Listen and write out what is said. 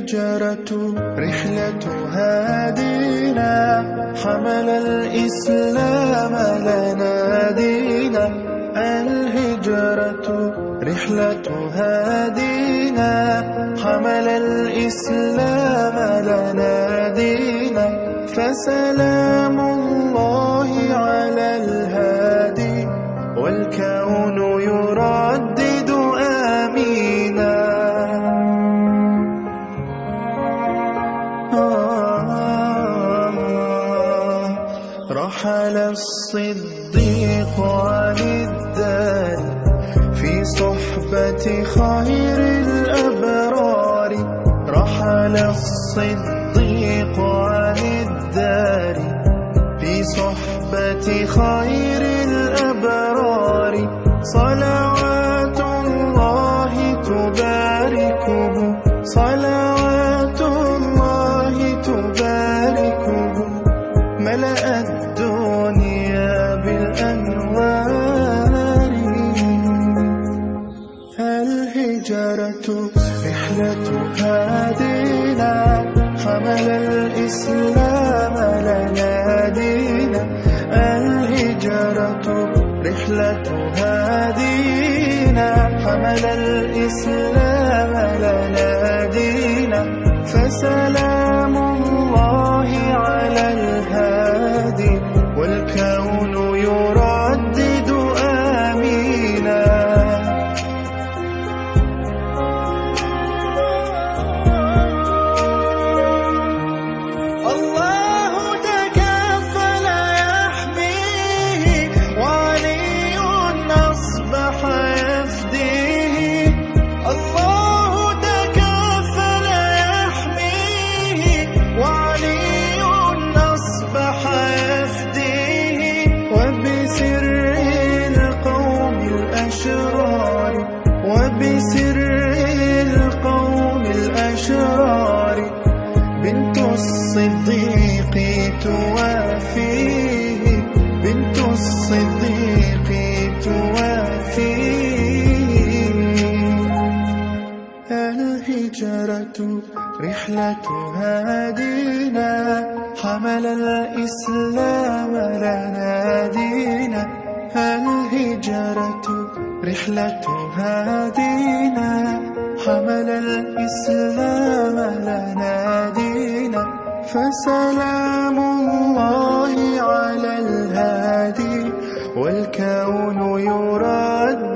الهجرة رحلة هادينا، حمل الإسلام لنا دينا. الهجرة رحلة هادينا، حمل الإسلام لنا دينا. فسلام الله على الهادي، والكون يردد آمينا. رحل الصديق عن الدار في صحبة خير الأبرار. رحل الصديق عن الدار في صحبة خير الأبرار. صلوات الله تباركه، صلوات الله تباركه. ملأ الدنيا بالأنوار. الهجرة رحلة هادينا، حمل الإسلام لنا دينا. الهجرة رحلة هادينا، حمل الإسلام لنا دينا. فسلام الله على الهادي، والكون يردد آمينا. الله تكفل يحميه، وعلي أصبح يفديه. الله تكفل يحميه، وعلي أصبح يفديه. وبسر القوم الأشرار، وبسر القوم الأشرار. بنت الصديق توافيه، بنت الصديق توافيه. الهجرة رحلة هادينا، حمل الإسلام لنا دينا. الهجرة رحلة هادينا، حمل الإسلام لنا دينا. فسلام الله على الهادي، والكون يرد